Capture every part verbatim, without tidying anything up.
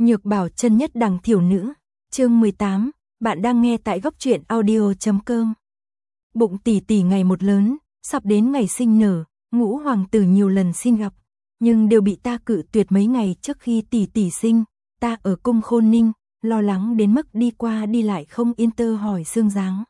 Nhược bảo chân nhất đằng thiểu nữ, chương mười tám, bạn đang nghe tại góc truyện audio chấm com. Bụng tỷ tỷ ngày một lớn, sắp đến ngày sinh nở, ngũ hoàng tử nhiều lần xin gặp, nhưng đều bị ta cự tuyệt mấy ngày trước khi tỷ tỷ sinh, ta ở cung Khôn Ninh, lo lắng đến mức đi qua đi lại không yên tơ hỏi Sương Giáng.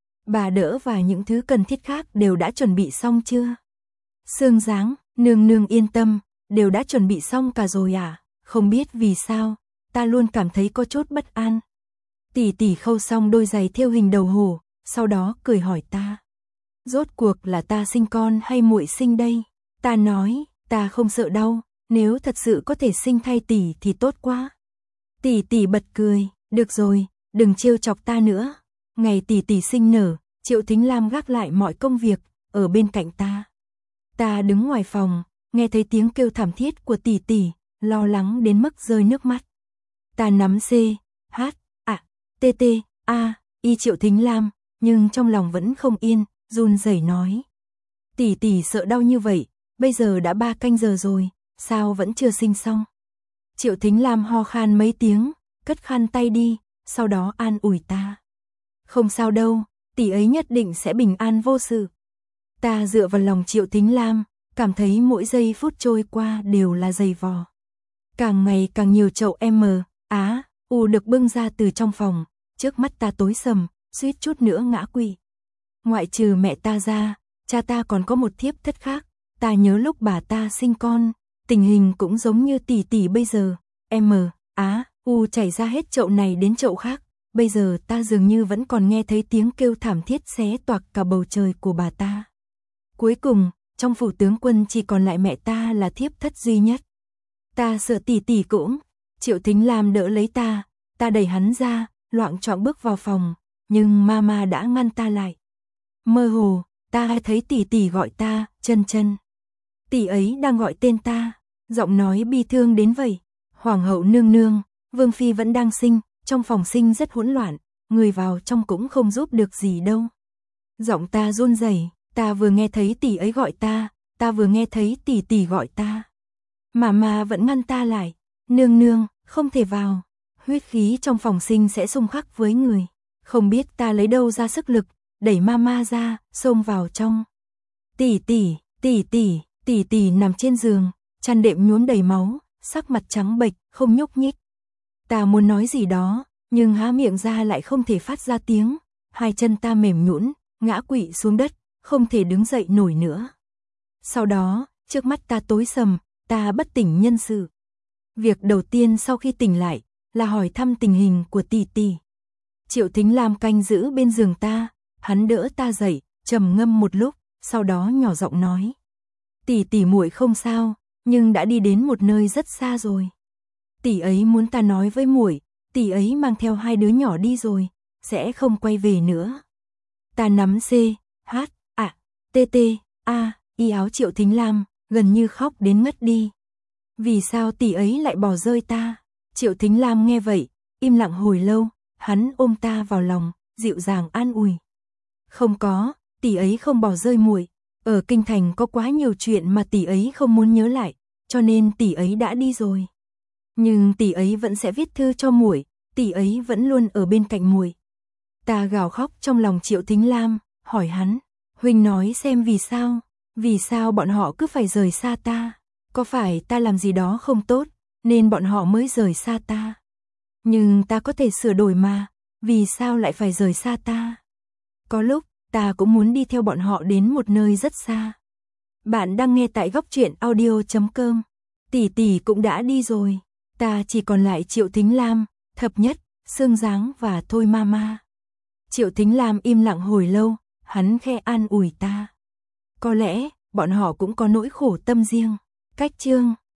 Bà đỡ và những thứ cần thiết khác đều đã chuẩn bị xong chưa? Sương Giáng, nương nương yên tâm, đều đã chuẩn bị xong cả rồi à? Không biết vì sao, ta luôn cảm thấy có chút bất an. Tỷ tỷ khâu xong đôi giày thêu hình đầu hổ, sau đó cười hỏi ta. Rốt cuộc là ta sinh con hay muội sinh đây? Ta nói, ta không sợ đau, nếu thật sự có thể sinh thay tỷ thì tốt quá. Tỷ tỷ bật cười, được rồi, đừng trêu chọc ta nữa. Ngày tỷ tỷ sinh nở, Triệu Thính Lam gác lại mọi công việc, ở bên cạnh ta. Ta đứng ngoài phòng, nghe thấy tiếng kêu thảm thiết của tỷ tỷ, lo lắng đến mức rơi nước mắt. Ta nắm C, H, A, T T, A, Y Triệu Thính Lam, nhưng trong lòng vẫn không yên, run rẩy nói. Tỷ tỷ sợ đau như vậy, bây giờ đã ba canh giờ rồi, sao vẫn chưa sinh xong? Triệu Thính Lam ho khan mấy tiếng, cất khăn tay đi, sau đó an ủi ta. Không sao đâu, tỷ ấy nhất định sẽ bình an vô sự. Ta dựa vào lòng Triệu Thính Lam, cảm thấy mỗi giây phút trôi qua đều là dày vò. Càng ngày càng nhiều chậu M, Á, U được bưng ra từ trong phòng, trước mắt ta tối sầm, suýt chút nữa ngã quỵ. Ngoại trừ mẹ ta ra, cha ta còn có một thiếp thất khác, ta nhớ lúc bà ta sinh con, tình hình cũng giống như tỷ tỷ bây giờ, M, Á, U chảy ra hết chậu này đến chậu khác, bây giờ ta dường như vẫn còn nghe thấy tiếng kêu thảm thiết xé toạc cả bầu trời của bà ta. Cuối cùng, trong phủ tướng quân chỉ còn lại mẹ ta là thiếp thất duy nhất. Ta sợ tỷ tỷ cũng, Triệu Thính Lam đỡ lấy ta, ta đẩy hắn ra, loạng choạng bước vào phòng, nhưng mama đã ngăn ta lại. Mơ hồ, ta thấy tỷ tỷ gọi ta, chân chân. Tỷ ấy đang gọi tên ta, giọng nói bi thương đến vậy. Hoàng hậu nương nương, vương phi vẫn đang sinh, trong phòng sinh rất hỗn loạn, người vào trong cũng không giúp được gì đâu. Giọng ta run rẩy, ta vừa nghe thấy tỷ ấy gọi ta, ta vừa nghe thấy tỷ tỷ gọi ta. Mama vẫn ngăn ta lại, nương nương, không thể vào, huyết khí trong phòng sinh sẽ xung khắc với người. Không biết ta lấy đâu ra sức lực, đẩy mama ra, xông vào trong. Tỷ tỷ, tỷ tỷ, tỷ tỷ nằm trên giường, chăn đệm nhuốm đầy máu, sắc mặt trắng bệch, không nhúc nhích. Ta muốn nói gì đó, nhưng há miệng ra lại không thể phát ra tiếng, hai chân ta mềm nhũn, ngã quỵ xuống đất, không thể đứng dậy nổi nữa. Sau đó, trước mắt ta tối sầm, ta bất tỉnh nhân sự. Việc đầu tiên sau khi tỉnh lại, là hỏi thăm tình hình của tỷ tỷ. Triệu Thính Lam canh giữ bên giường ta, hắn đỡ ta dậy, trầm ngâm một lúc, sau đó nhỏ giọng nói. Tỷ tỷ muội không sao, nhưng đã đi đến một nơi rất xa rồi. Tỷ ấy muốn ta nói với muội, tỷ ấy mang theo hai đứa nhỏ đi rồi, sẽ không quay về nữa. Ta nắm C, H, A, T T, A, Y áo Triệu Thính Lam, gần như khóc đến ngất đi. Vì sao tỷ ấy lại bỏ rơi ta? Triệu Thính Lam nghe vậy, im lặng hồi lâu, hắn ôm ta vào lòng, dịu dàng an ủi. Không có, tỷ ấy không bỏ rơi muội. Ở kinh thành có quá nhiều chuyện mà tỷ ấy không muốn nhớ lại, cho nên tỷ ấy đã đi rồi. Nhưng tỷ ấy vẫn sẽ viết thư cho muội, tỷ ấy vẫn luôn ở bên cạnh muội. Ta gào khóc trong lòng Triệu Thính Lam, hỏi hắn, huynh nói xem vì sao, vì sao bọn họ cứ phải rời xa ta? Có phải ta làm gì đó không tốt, nên bọn họ mới rời xa ta? Nhưng ta có thể sửa đổi mà, vì sao lại phải rời xa ta? Có lúc, ta cũng muốn đi theo bọn họ đến một nơi rất xa. Bạn đang nghe tại góc truyện audio chấm com. Tỷ tỷ cũng đã đi rồi, ta chỉ còn lại Triệu Thính Lam, Thập Nhất, Sương Giáng và Thôi Mama. Triệu Thính Lam im lặng hồi lâu, hắn khe an ủi ta. Có lẽ, bọn họ cũng có nỗi khổ tâm riêng. Cách chương